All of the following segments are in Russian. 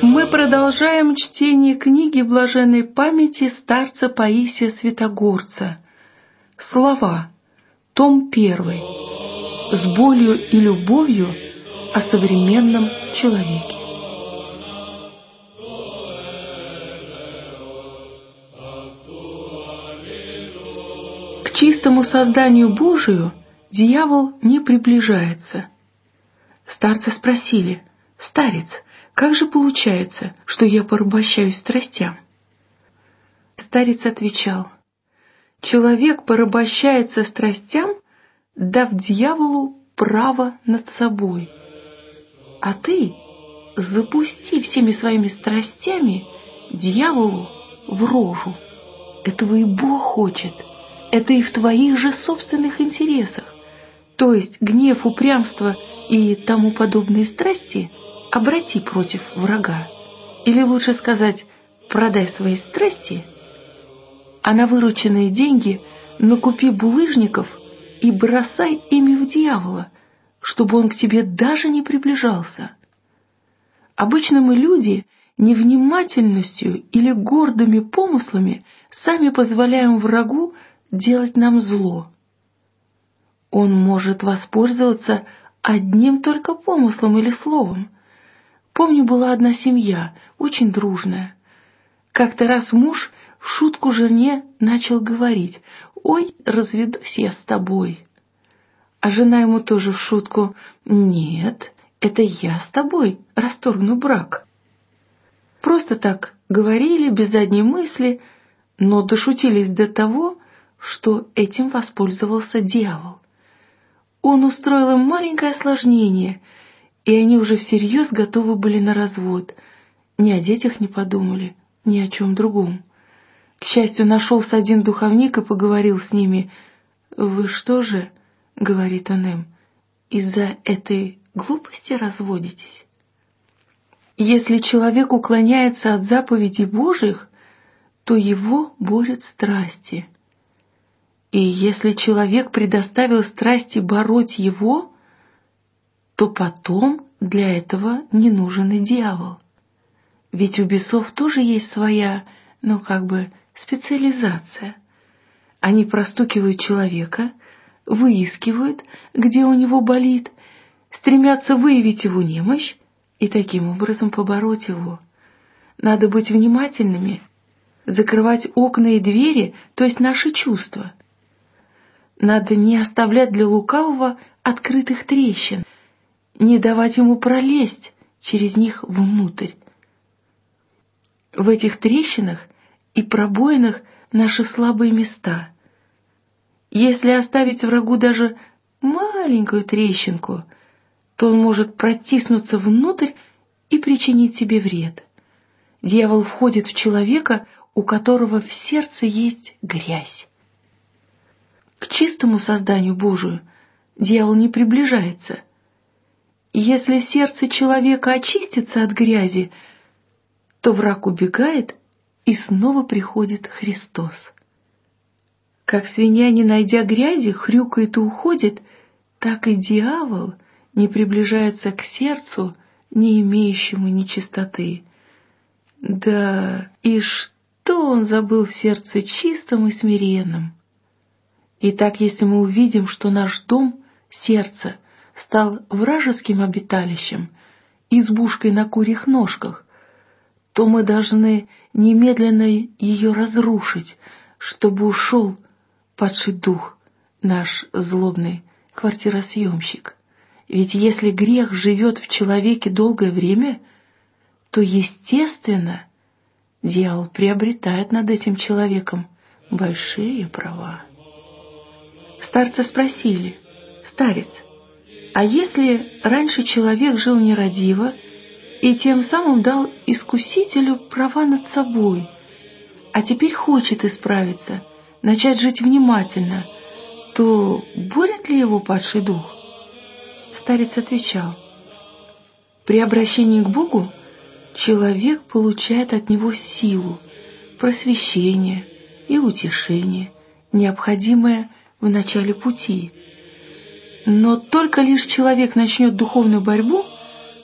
Мы продолжаем чтение книги блаженной памяти старца Паисия Святогорца. Слова. Том 1. С болью и любовью о современном человеке. К чистому созданию Божию дьявол не приближается. Старцы спросили: «Старец, как же получается, что я порабощаюсь страстям?» Старец отвечал: «Человек порабощается страстям, дав дьяволу право над собой. А ты запусти всеми своими страстями дьяволу в рожу. Этого и Бог хочет, это и в твоих же собственных интересах. То есть гнев, упрямство и тому подобные страсти обрати против врага. Или лучше сказать, продай свои страсти, а на вырученные деньги накупи булыжников и бросай ими в дьявола, чтобы он к тебе даже не приближался». Обычно мы, люди, невнимательностью или гордыми помыслами сами позволяем врагу делать нам зло. Он может воспользоваться одним только помыслом или словом. Помню, была одна семья, очень дружная. Как-то раз муж в шутку жене начал говорить: «Ой, разведусь я с тобой». А жена ему тоже в шутку: «Нет, это я с тобой расторгну брак». Просто так говорили, без задней мысли, но дошутились до того, что этим воспользовался дьявол. Он устроил им маленькое осложнение, и они уже всерьез готовы были на развод. Ни о детях не подумали, ни о чем другом. К счастью, нашелся один духовник и поговорил с ними. «Вы что же, — говорит он им, — из-за этой глупости разводитесь? Если человек уклоняется от заповедей Божьих, то его борют страсти. И если человек предоставил страсти бороть его, то потом для этого не нужен и дьявол. Ведь у бесов тоже есть своя, специализация. Они простукивают человека, выискивают, где у него болит, стремятся выявить его немощь и таким образом побороть его. Надо быть внимательными, закрывать окна и двери, то есть наши чувства. Надо не оставлять для лукавого открытых трещин, не давать ему пролезть через них внутрь. В этих трещинах и пробоинах наши слабые места. Если оставить врагу даже маленькую трещинку, то он может протиснуться внутрь и причинить себе вред. Дьявол входит в человека, у которого в сердце есть грязь. К чистому созданию Божию дьявол не приближается. Если сердце человека очистится от грязи, то враг убегает, и снова приходит Христос. Как свинья, не найдя грязи, хрюкает и уходит, так и дьявол не приближается к сердцу, не имеющему нечистоты. Да, и что он забыл в сердце чистом и смиренном? Итак, если мы увидим, что наш дом, сердце, стал вражеским обиталищем, избушкой на курьих ножках, то мы должны немедленно ее разрушить, чтобы ушел падший дух, наш злобный квартиросъемщик. Ведь если грех живет в человеке долгое время, то, естественно, дьявол приобретает над этим человеком большие права. Старцы спросили: «Старец, а если раньше человек жил нерадиво и тем самым дал искусителю права над собой, а теперь хочет исправиться, начать жить внимательно, то борет ли его падший дух?» Старец отвечал: «При обращении к Богу человек получает от него силу, просвещение и утешение, необходимое в начале пути. Но только лишь человек начнет духовную борьбу,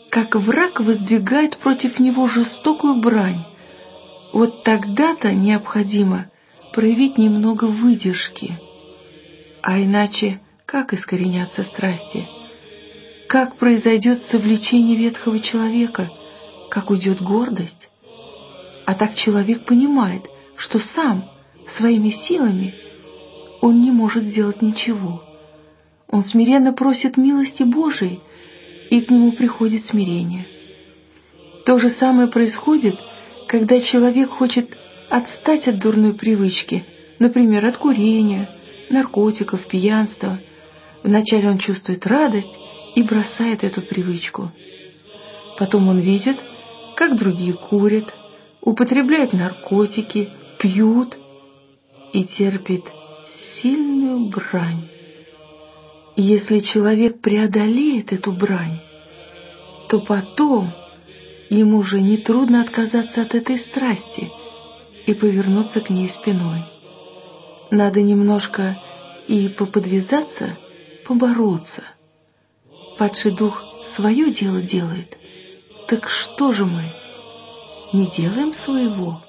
как враг воздвигает против него жестокую брань. Вот тогда-то необходимо проявить немного выдержки. А иначе как искоренятся страсти? Как произойдет совлечение ветхого человека? Как уйдет гордость? А так человек понимает, что сам, своими силами, он не может сделать ничего. Он смиренно просит милости Божией, и к нему приходит смирение. То же самое происходит, когда человек хочет отстать от дурной привычки, например, от курения, наркотиков, пьянства. Вначале он чувствует радость и бросает эту привычку. Потом он видит, как другие курят, употребляют наркотики, пьют и терпит сильную брань. Если человек преодолеет эту брань, то потом ему уже нетрудно отказаться от этой страсти и повернуться к ней спиной. Надо немножко и поподвязаться, побороться. Падший дух свое дело делает. Так что же мы, не делаем своего?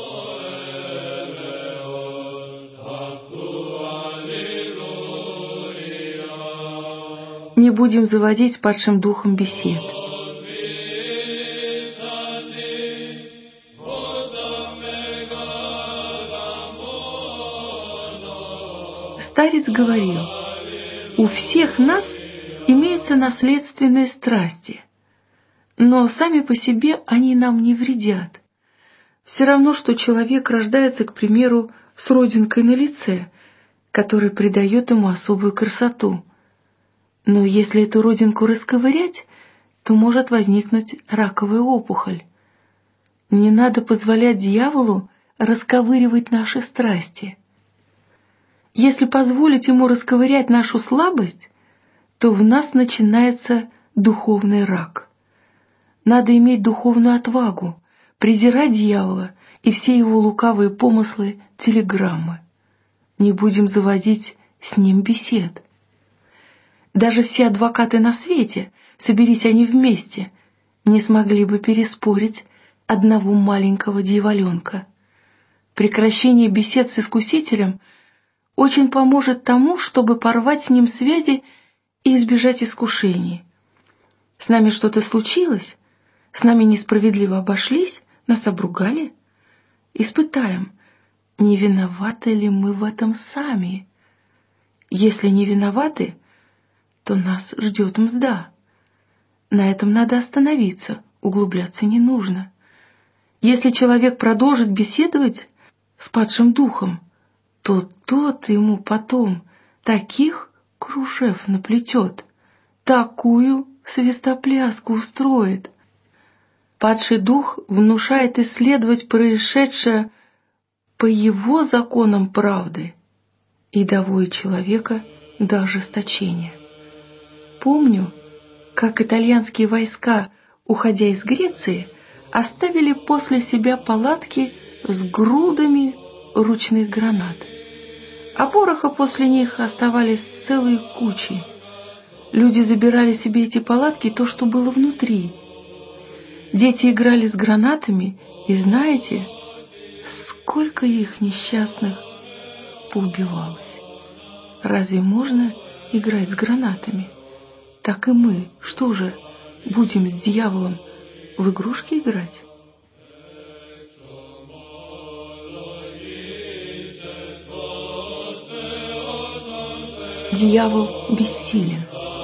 Не будем заводить с падшим духом бесед. Старец говорил: у всех нас имеются наследственные страсти, но сами по себе они нам не вредят. Все равно, что человек рождается, к примеру, с родинкой на лице, которая придает ему особую красоту. Но если эту родинку расковырять, то может возникнуть раковая опухоль. Не надо позволять дьяволу расковыривать наши страсти. Если позволить ему расковырять нашу слабость, то в нас начинается духовный рак. Надо иметь духовную отвагу, презирать дьявола и все его лукавые помыслы, телеграммы. Не будем заводить с ним бесед. Даже все адвокаты на свете, соберись они вместе, не смогли бы переспорить одного маленького дьяволенка. Прекращение бесед с искусителем очень поможет тому, чтобы порвать с ним связи и избежать искушений. С нами что-то случилось, с нами несправедливо обошлись, нас обругали. Испытаем, не виноваты ли мы в этом сами. Если не виноваты, то нас ждет мзда. На этом надо остановиться, углубляться не нужно. Если человек продолжит беседовать с падшим духом, то тот ему потом таких кружев наплетет, такую свистопляску устроит. Падший дух внушает исследовать происшедшее по его законам правды и доводит человека до ожесточения. Помню, как итальянские войска, уходя из Греции, оставили после себя палатки с грудами ручных гранат, а пороха после них оставались целые кучи. Люди забирали себе эти палатки, то, что было внутри. Дети играли с гранатами, и знаете, сколько их несчастных поубивалось. Разве можно играть с гранатами? Так и мы, что же, будем с дьяволом в игрушки играть? Дьявол бессилен.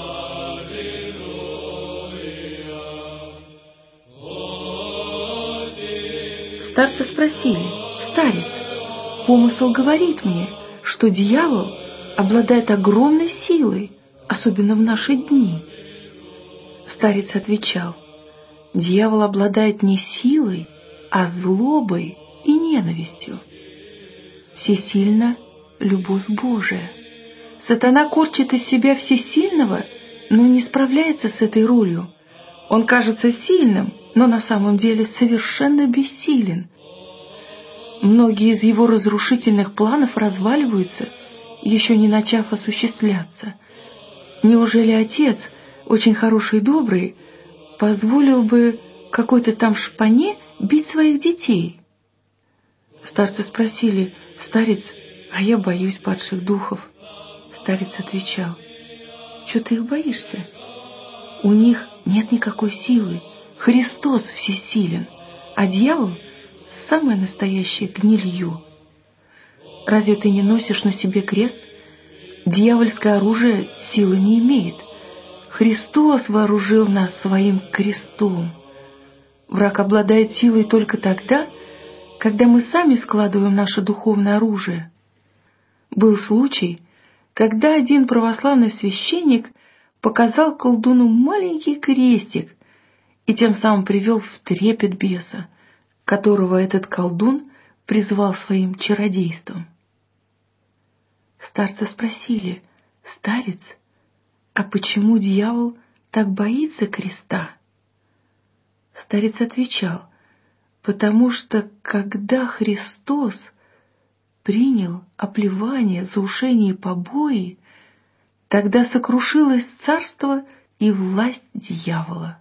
Старцы спросили: «Старец, помысл говорит мне, что дьявол обладает огромной силой, особенно в наши дни». Старец отвечал: «Дьявол обладает не силой, а злобой и ненавистью. Всесильна любовь Божия. Сатана корчит из себя всесильного, но не справляется с этой ролью. Он кажется сильным, но на самом деле совершенно бессилен. Многие из его разрушительных планов разваливаются, еще не начав осуществляться. Неужели Отец, очень хороший и добрый, позволил бы какой-то там шпане бить своих детей? Старцы спросили: «Старец, а я боюсь падших духов». Старец отвечал: «Чё ты их боишься? У них нет никакой силы. Христос всесилен, а дьявол — самое настоящее гнилье. Разве ты не носишь на себе крест? Дьявольское оружие силы не имеет. Христос вооружил нас своим крестом. Враг обладает силой только тогда, когда мы сами складываем наше духовное оружие. Был случай, когда один православный священник показал колдуну маленький крестик и тем самым привел в трепет беса, которого этот колдун призвал своим чародейством. Старцы спросили: «Старец, а почему дьявол так боится креста?» Старец отвечал: «Потому что, когда Христос принял оплевание, заушение и побои, тогда сокрушилось царство и власть дьявола».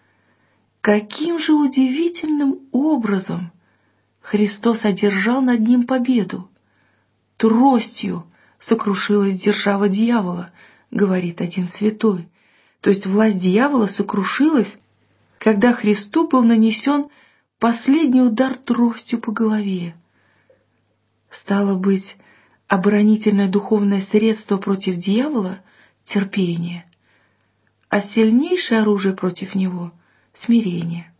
Каким же удивительным образом Христос одержал над ним победу! Тростью сокрушилась держава дьявола, говорит один святой. То есть власть дьявола сокрушилась, когда Христу был нанесен последний удар тростью по голове. Стало быть, оборонительное духовное средство против дьявола — терпение, а сильнейшее оружие против него — смирение.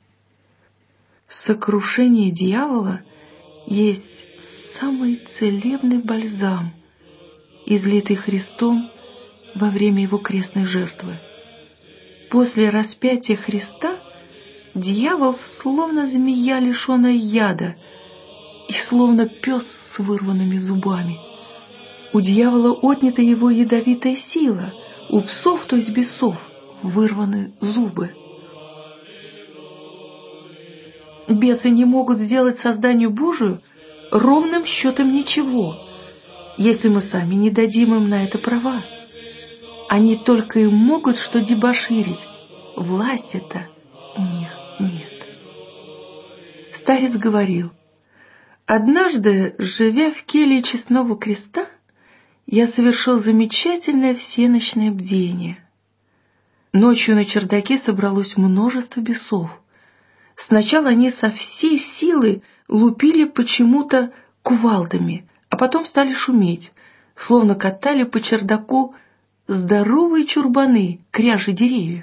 Сокрушение дьявола есть самый целебный бальзам, излитый Христом во время его крестной жертвы. После распятия Христа дьявол словно змея, лишенная яда, и словно пес с вырванными зубами. У дьявола отнята его ядовитая сила, у псов, то есть бесов, вырваны зубы. Бесы не могут сделать созданию Божию ровным счетом ничего, если мы сами не дадим им на это права. Они только и могут что дебоширить, власти-то у них нет. Старец говорил: «Однажды, живя в келье Честного Креста, я совершил замечательное всеночное бдение. Ночью на чердаке собралось множество бесов. Сначала они со всей силы лупили почему-то кувалдами, а потом стали шуметь, словно катали по чердаку здоровые чурбаны, кряжи деревьев.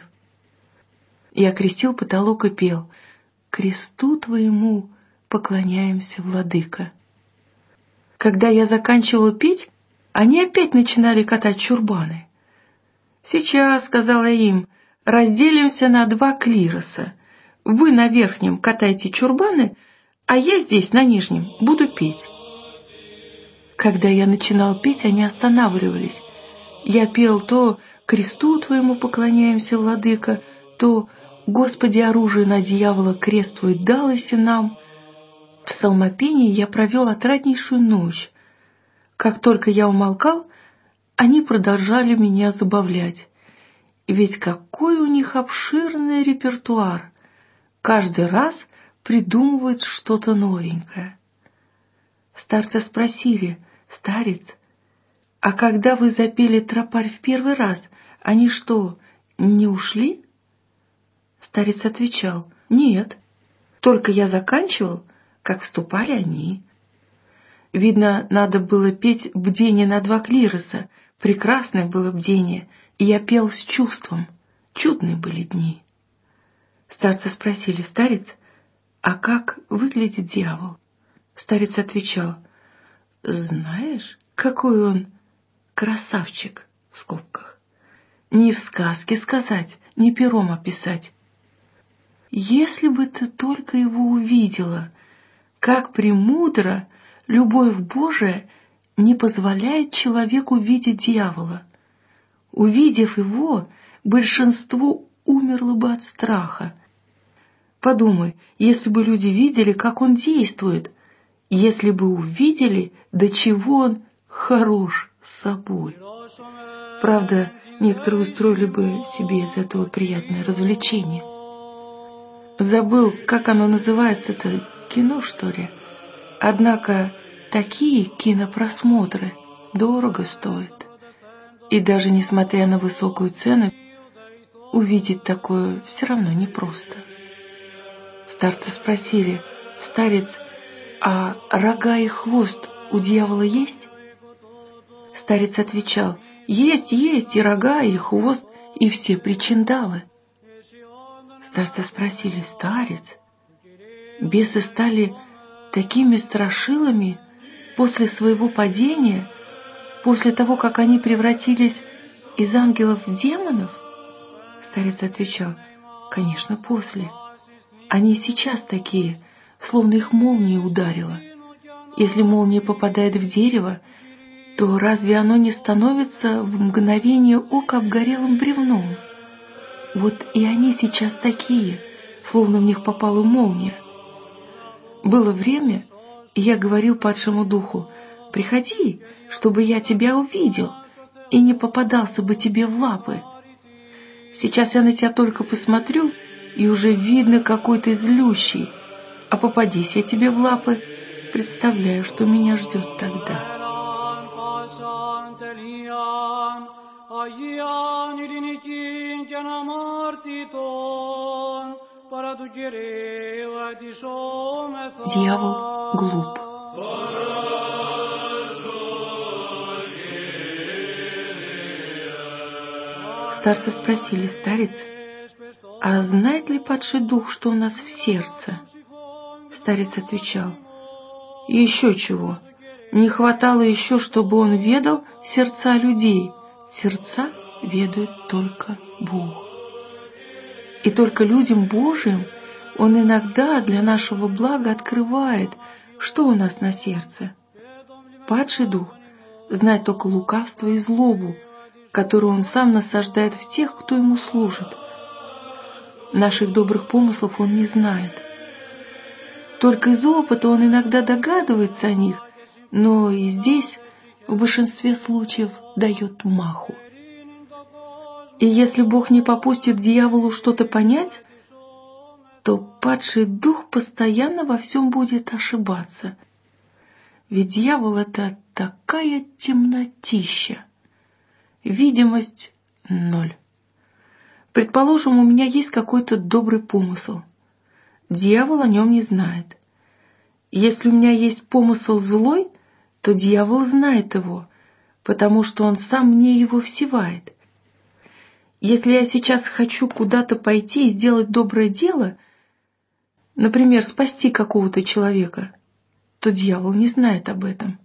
Я крестил потолок и пел: «Кресту твоему поклоняемся, владыка». Когда я заканчивала петь, они опять начинали катать чурбаны. «Сейчас, — сказала им, — разделимся на 2 клироса. Вы на верхнем катайте чурбаны, а я здесь, на нижнем, буду петь». Когда я начинал петь, они останавливались. Я пел то «Кресту твоему поклоняемся, владыка», то «Господи, оружие на дьявола, крест твой далось нам». В псалмопении я провел отраднейшую ночь. Как только я умолкал, они продолжали меня забавлять. Ведь какой у них обширный репертуар! Каждый раз придумывают что-то новенькое. Старцы спросили: «Старец, а когда вы запели тропарь в первый раз, они что, не ушли?» Старец отвечал: «Нет, только я заканчивал, как вступали они». Видно, надо было петь бдение на 2 клироса. Прекрасное было бдение, и я пел с чувством. Чудные были дни. Старцы спросили: «Старец, а как выглядит дьявол?» Старец отвечал: «Знаешь, какой он красавчик, в скобках. Ни в сказке сказать, ни пером описать. Если бы ты только его увидела, как премудро любовь Божия не позволяет человеку видеть дьявола. Увидев его, большинство умерло бы от страха. Подумай, если бы люди видели, как он действует, если бы увидели, до чего он хорош собой. Правда, некоторые устроили бы себе из этого приятное развлечение. Забыл, как оно называется-то, кино, что ли? Однако такие кинопросмотры дорого стоят. И даже несмотря на высокую цену, увидеть такое все равно непросто. Старцы спросили: «Старец, а рога и хвост у дьявола есть?» Старец отвечал: «Есть, есть и рога, и хвост, и все причиндалы». Старцы спросили: «Старец, бесы стали такими страшилами после своего падения, после того, как они превратились из ангелов в демонов?» Старец отвечал: «Конечно, после. Они и сейчас такие, словно их молнией ударило. Если молния попадает в дерево, то разве оно не становится в мгновение ока обгорелым бревном? Вот и они сейчас такие, словно в них попала молния. Было время, и я говорил падшему духу: приходи, чтобы я тебя увидел и не попадался бы тебе в лапы. Сейчас я на тебя только посмотрю, и уже видно, какой ты злющий, а попадись я тебе в лапы, представляю, что меня ждет тогда». Дьявол глуп. Старцы спросили: «Старец, а знает ли падший дух, что у нас в сердце?» Старец отвечал: «Еще чего. Не хватало еще, чтобы он ведал сердца людей. Сердца ведает только Бог. И только людям Божьим Он иногда для нашего блага открывает, что у нас на сердце. Падший дух знает только лукавство и злобу, которую он сам насаждает в тех, кто ему служит. Наших добрых помыслов он не знает. Только из опыта он иногда догадывается о них, но и здесь в большинстве случаев дает маху. И если Бог не попустит дьяволу что-то понять, то падший дух постоянно во всем будет ошибаться. Ведь дьявол — это такая темнотища. Видимость — 0. Предположим, у меня есть какой-то добрый помысл. Дьявол о нем не знает. Если у меня есть помысл злой, то дьявол знает его, потому что он сам мне его всевает. Если я сейчас хочу куда-то пойти и сделать доброе дело, например, спасти какого-то человека, то дьявол не знает об этом.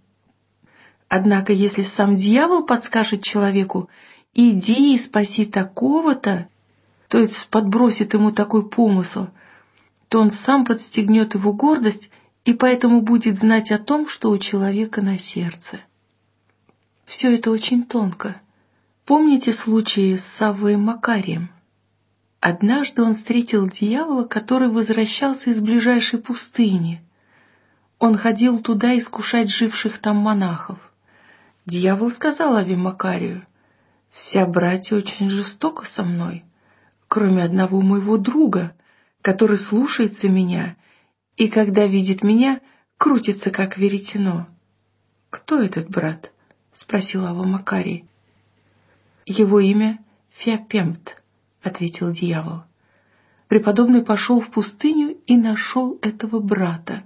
Однако, если сам дьявол подскажет человеку: «Иди и спаси такого-то», то есть подбросит ему такой помысл, то он сам подстегнет его гордость и поэтому будет знать о том, что у человека на сердце. Все это очень тонко. Помните случай с Саввой и Макарием? Однажды он встретил дьявола, который возвращался из ближайшей пустыни. Он ходил туда искушать живших там монахов. Дьявол сказал Аве Макарию: «Вся братья очень жестока со мной, кроме одного моего друга, который слушается меня и, когда видит меня, крутится, как веретено». «Кто этот брат?» — спросил Ава Макарий. «Его имя Феопемт», — ответил дьявол. Преподобный пошел в пустыню и нашел этого брата.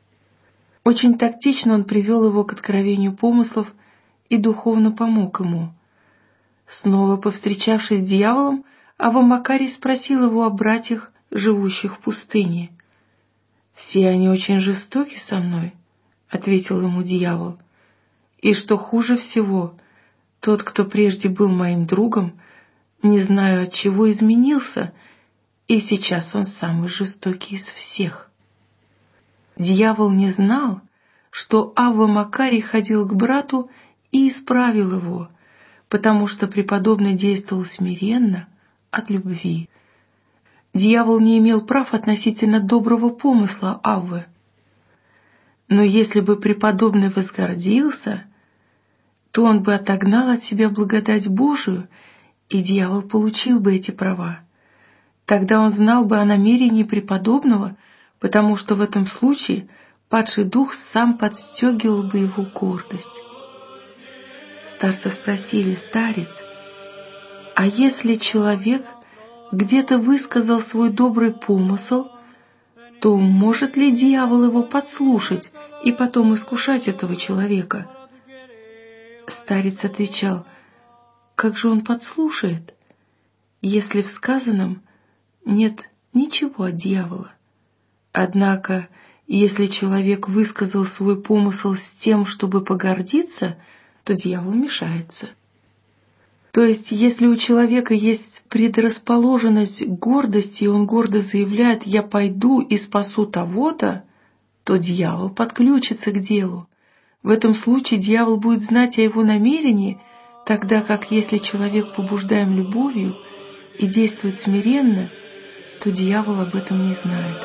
Очень тактично он привел его к откровению помыслов и духовно помог ему. Снова повстречавшись с дьяволом, Ава Макарий спросил его о братьях, живущих в пустыне. «Все они очень жестоки со мной», — ответил ему дьявол. «И что хуже всего, тот, кто прежде был моим другом, не знаю от чего изменился, и сейчас он самый жестокий из всех». Дьявол не знал, что Авва Макарий ходил к брату и исправил его, потому что преподобный действовал смиренно, от любви. Дьявол не имел прав относительно доброго помысла Аввы. Но если бы преподобный возгордился, то он бы отогнал от себя благодать Божию, и дьявол получил бы эти права. Тогда он знал бы о намерении преподобного, потому что в этом случае падший дух сам подстегивал бы его гордость. Старца спросили: «Старец, а если человек где-то высказал свой добрый помысл, то может ли дьявол его подслушать и потом искушать этого человека?» Старец отвечал: «Как же он подслушает, если в сказанном нет ничего от дьявола? Однако, если человек высказал свой помысл с тем, чтобы погордиться, то дьявол мешается». То есть, если у человека есть предрасположенность к гордости, и он гордо заявляет: «Я пойду и спасу того-то», то дьявол подключится к делу. В этом случае дьявол будет знать о его намерении, тогда как если человек побуждаем любовью и действует смиренно, то дьявол об этом не знает.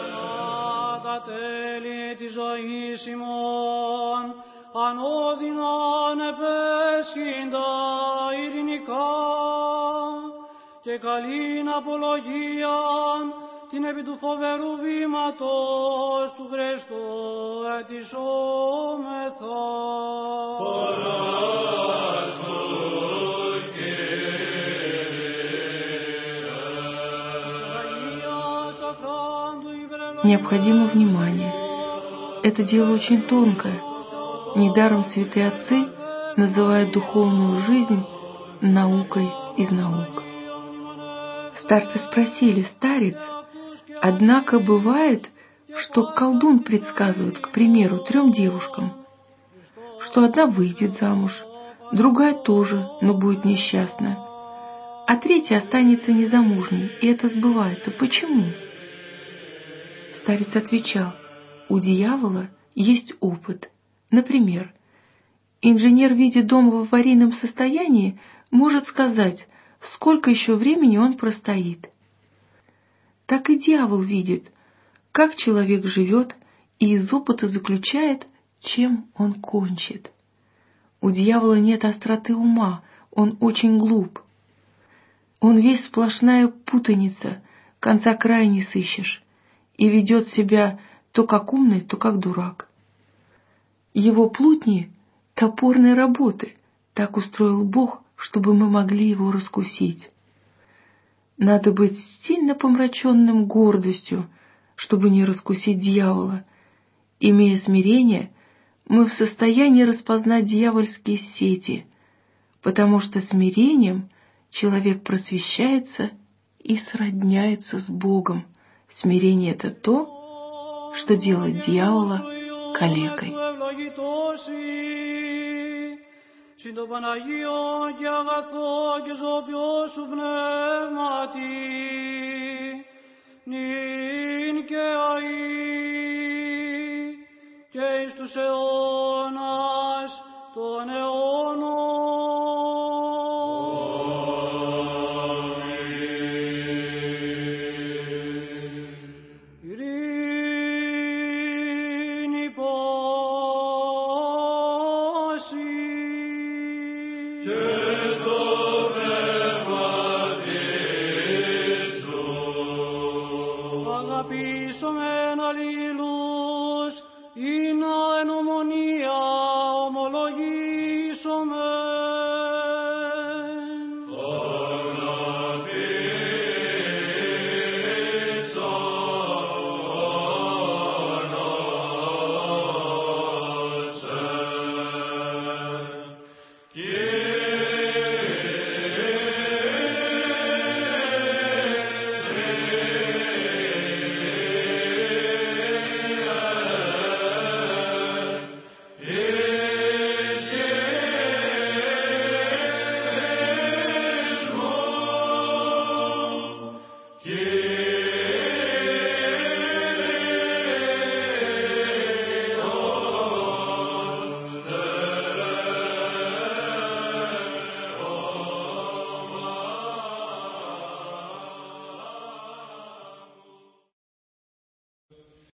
Ανώδυναν επέσχυντα ειρηνικά και καλήν απολογίαν την επί του φοβερού βήματος του Χριστού ετισόμεθα. Необходимо внимание. Это дело очень тонкое. Недаром святые отцы называют духовную жизнь наукой из наук. Старцы спросили: «Старец, однако бывает, что колдун предсказывает, к примеру, 3 девушкам, что одна выйдет замуж, другая тоже, но будет несчастна, а третья останется незамужней, и это сбывается. Почему?» Старец отвечал: «У дьявола есть опыт. Например, инженер, видя дом в аварийном состоянии, может сказать, сколько еще времени он простоит. Так и дьявол видит, как человек живет, и из опыта заключает, чем он кончит. У дьявола нет остроты ума, он очень глуп. Он весь сплошная путаница, конца края не сыщешь, и ведет себя то как умный, то как дурак. Его плутни — топорной работы, так устроил Бог, чтобы мы могли его раскусить. Надо быть сильно помраченным гордостью, чтобы не раскусить дьявола. Имея смирение, мы в состоянии распознать дьявольские сети, потому что смирением человек просвещается и сродняется с Богом. Смирение — это то, что делает дьявола καлекой. Συν το Παναγίον και αγαθό και ζώπιο σου πνεύματι, νυν και αεί, και εις τους αιώνας των αιώνων. Αγαπήσομεν αλλήλους, ή να εν ομονία ομολογήσομεν.